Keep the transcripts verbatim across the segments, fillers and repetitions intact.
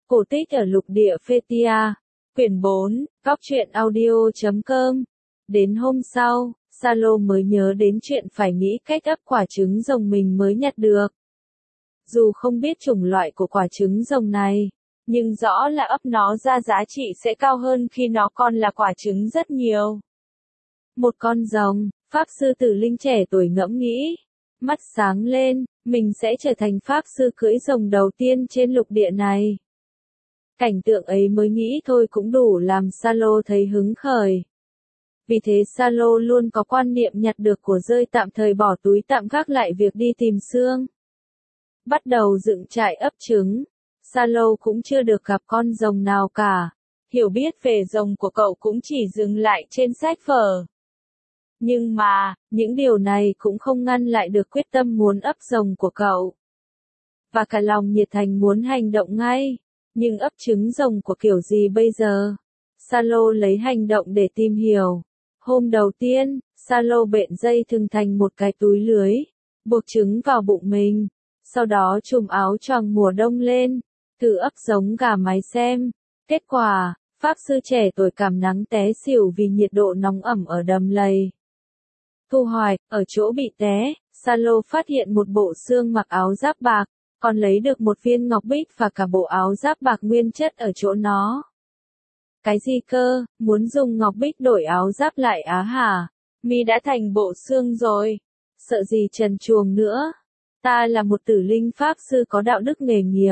Cổ tích ở lục địa Phethia, quyển bốn, cóc truyện audio chấm com. Đến hôm sau, Salo mới nhớ đến chuyện phải nghĩ cách ấp quả trứng rồng mình mới nhặt được. Dù không biết chủng loại của quả trứng rồng này, nhưng rõ là ấp nó ra giá trị sẽ cao hơn khi nó còn là quả trứng rất nhiều. Một con rồng, Pháp sư Tử Linh trẻ tuổi ngẫm nghĩ, mắt sáng lên, mình sẽ trở thành Pháp sư cưỡi rồng đầu tiên trên lục địa này. Cảnh tượng ấy mới nghĩ thôi cũng đủ làm Salo thấy hứng khởi. Vì thế Salo luôn có quan niệm nhặt được của rơi tạm thời bỏ túi tạm gác lại việc đi tìm xương. Bắt đầu dựng trại ấp trứng, Salo cũng chưa được gặp con rồng nào cả. Hiểu biết về rồng của cậu cũng chỉ dừng lại trên sách vở. Nhưng mà, những điều này cũng không ngăn lại được quyết tâm muốn ấp rồng của cậu. Và cả lòng nhiệt thành muốn hành động ngay. Nhưng ấp trứng rồng của kiểu gì bây giờ? Salo lấy hành động để tìm hiểu. Hôm đầu tiên, Salo bện dây thừng thành một cái túi lưới, buộc trứng vào bụng mình. Sau đó trùm áo choàng mùa đông lên, thử ấp giống gà mái xem. Kết quả, Pháp sư trẻ tuổi cảm nắng té xỉu vì nhiệt độ nóng ẩm ở đầm lầy. Thu hoạch, ở chỗ bị té, Salo phát hiện một bộ xương mặc áo giáp bạc, còn lấy được một viên ngọc bích và cả bộ áo giáp bạc nguyên chất ở chỗ nó. Cái gì cơ, muốn dùng ngọc bích đổi áo giáp lại á hả? Mi đã thành bộ xương rồi. Sợ gì trần truồng nữa. Ta là một tử linh pháp sư có đạo đức nghề nghiệp.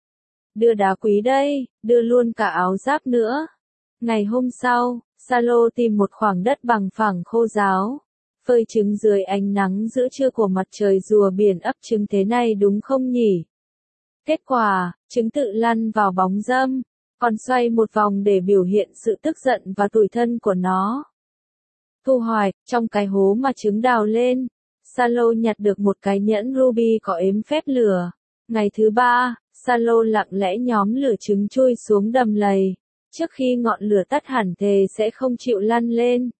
Đưa đá quý đây, đưa luôn cả áo giáp nữa. Ngày hôm sau, Salo tìm một khoảng đất bằng phẳng khô ráo. Phơi trứng dưới ánh nắng giữa trưa của mặt trời rùa biển ấp trứng thế này đúng không nhỉ? Kết quả, trứng tự lăn vào bóng râm, còn xoay một vòng để biểu hiện sự tức giận và tủi thân của nó. Thu hoạch, trong cái hố mà trứng đào lên, Salo nhặt được một cái nhẫn ruby có ếm phép lửa. Ngày thứ ba, Salo lặng lẽ nhóm lửa trứng chui xuống đầm lầy, trước khi ngọn lửa tắt hẳn thề sẽ không chịu lăn lên.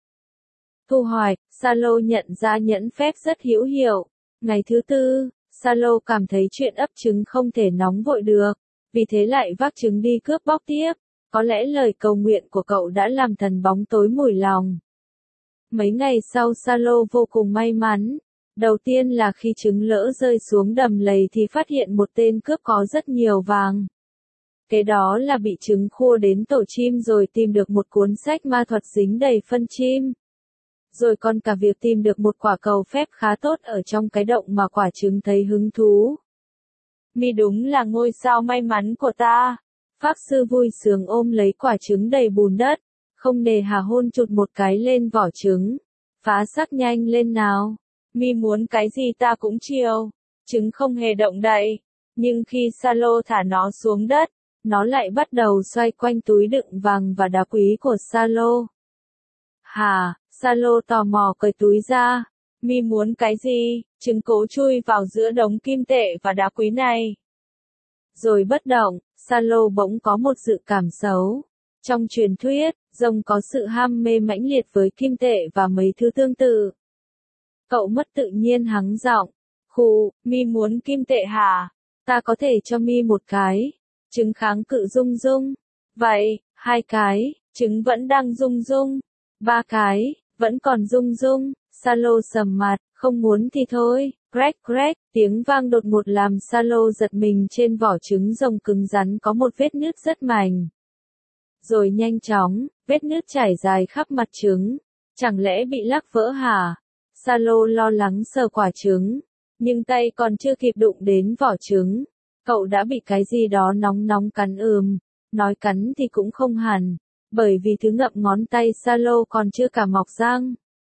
Thu hoạch, Salo nhận ra nhẫn phép rất hữu hiệu. Ngày thứ tư, Salo cảm thấy chuyện ấp trứng không thể nóng vội được, vì thế lại vác trứng đi cướp bóc tiếp. Có lẽ lời cầu nguyện của cậu đã làm thần bóng tối mùi lòng. Mấy ngày sau Salo vô cùng may mắn. Đầu tiên là khi trứng lỡ rơi xuống đầm lầy thì phát hiện một tên cướp có rất nhiều vàng. Kế đó là bị trứng khua đến tổ chim rồi tìm được một cuốn sách ma thuật dính đầy phân chim. Rồi còn cả việc tìm được một quả cầu phép khá tốt ở trong cái động mà quả trứng thấy hứng thú. Mi đúng là ngôi sao may mắn của ta. Pháp sư vui sướng ôm lấy quả trứng đầy bùn đất, không nề hà hôn chụt một cái lên vỏ trứng. Phá xác nhanh lên nào. Mi muốn cái gì ta cũng chiều. Trứng không hề động đậy. Nhưng khi Salo thả nó xuống đất, nó lại bắt đầu xoay quanh túi đựng vàng và đá quý của Salo. Hà, Salo tò mò cởi túi ra. Mi muốn cái gì? Trứng cố chui vào giữa đống kim tệ và đá quý này. Rồi bất động, Salo bỗng có một dự cảm xấu. Trong truyền thuyết, rồng có sự ham mê mãnh liệt với kim tệ và mấy thứ tương tự. Cậu mất tự nhiên hắng giọng. Khụ, Mi muốn kim tệ hả? Ta có thể cho Mi một cái. Trứng kháng cự rung rung. Vậy, hai cái, trứng vẫn đang rung rung. Ba cái, vẫn còn rung rung. Salo sầm mặt, không muốn thì thôi. Crack crack, tiếng vang đột ngột làm Salo giật mình. Trên vỏ trứng rồng cứng rắn có một vết nứt rất mảnh. Rồi nhanh chóng, vết nứt trải dài khắp mặt trứng. Chẳng lẽ bị lắc vỡ hả? Salo lo lắng sờ quả trứng, nhưng tay còn chưa kịp đụng đến vỏ trứng. Cậu đã bị cái gì đó nóng nóng cắn ừm, nói cắn thì cũng không hẳn, bởi vì thứ ngậm ngón tay Salo còn chưa cả mọc răng.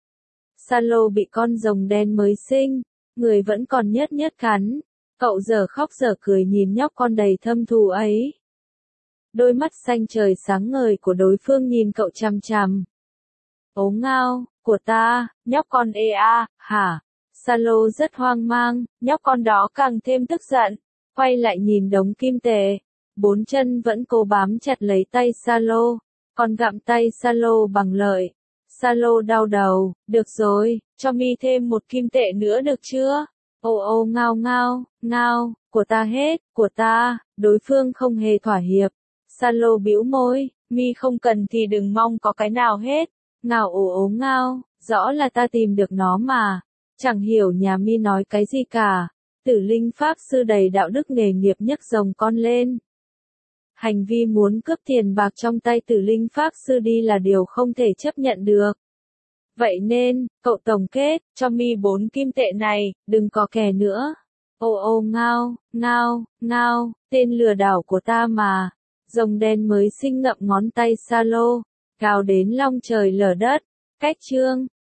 Salo bị con rồng đen mới sinh, người vẫn còn nhớt nhớt cắn. Cậu giờ khóc giờ cười nhìn nhóc con đầy thâm thù ấy. Đôi mắt xanh trời sáng ngời của đối phương nhìn cậu chằm chằm. Ố ngao, của ta, nhóc con ê a, hả? Salo rất hoang mang, nhóc con đó càng thêm tức giận, quay lại nhìn đống kim tệ. Bốn chân vẫn cố bám chặt lấy tay Salo, còn gặm tay Salo bằng lợi. Salo đau đầu, được rồi, cho Mi thêm một kim tệ nữa được chưa? Ô ô ngao ngao, ngao, của ta hết, của ta, đối phương không hề thỏa hiệp. Salo bĩu môi, mi không cần thì đừng mong có cái nào hết. Ngao ồ ố ngao, rõ là ta tìm được nó mà. Chẳng hiểu nhà mi nói cái gì cả. Tử linh pháp sư đầy đạo đức nghề nghiệp nhấc rồng con lên. Hành vi muốn cướp tiền bạc trong tay tử linh pháp sư đi là điều không thể chấp nhận được. Vậy nên, cậu tổng kết, cho mi bốn kim tệ này, đừng có kè nữa. Ô ô ngao, ngao, ngao, tên lừa đảo của ta mà. Rồng đen mới sinh ngậm ngón tay Salo, gào đến long trời lở đất. Cách chương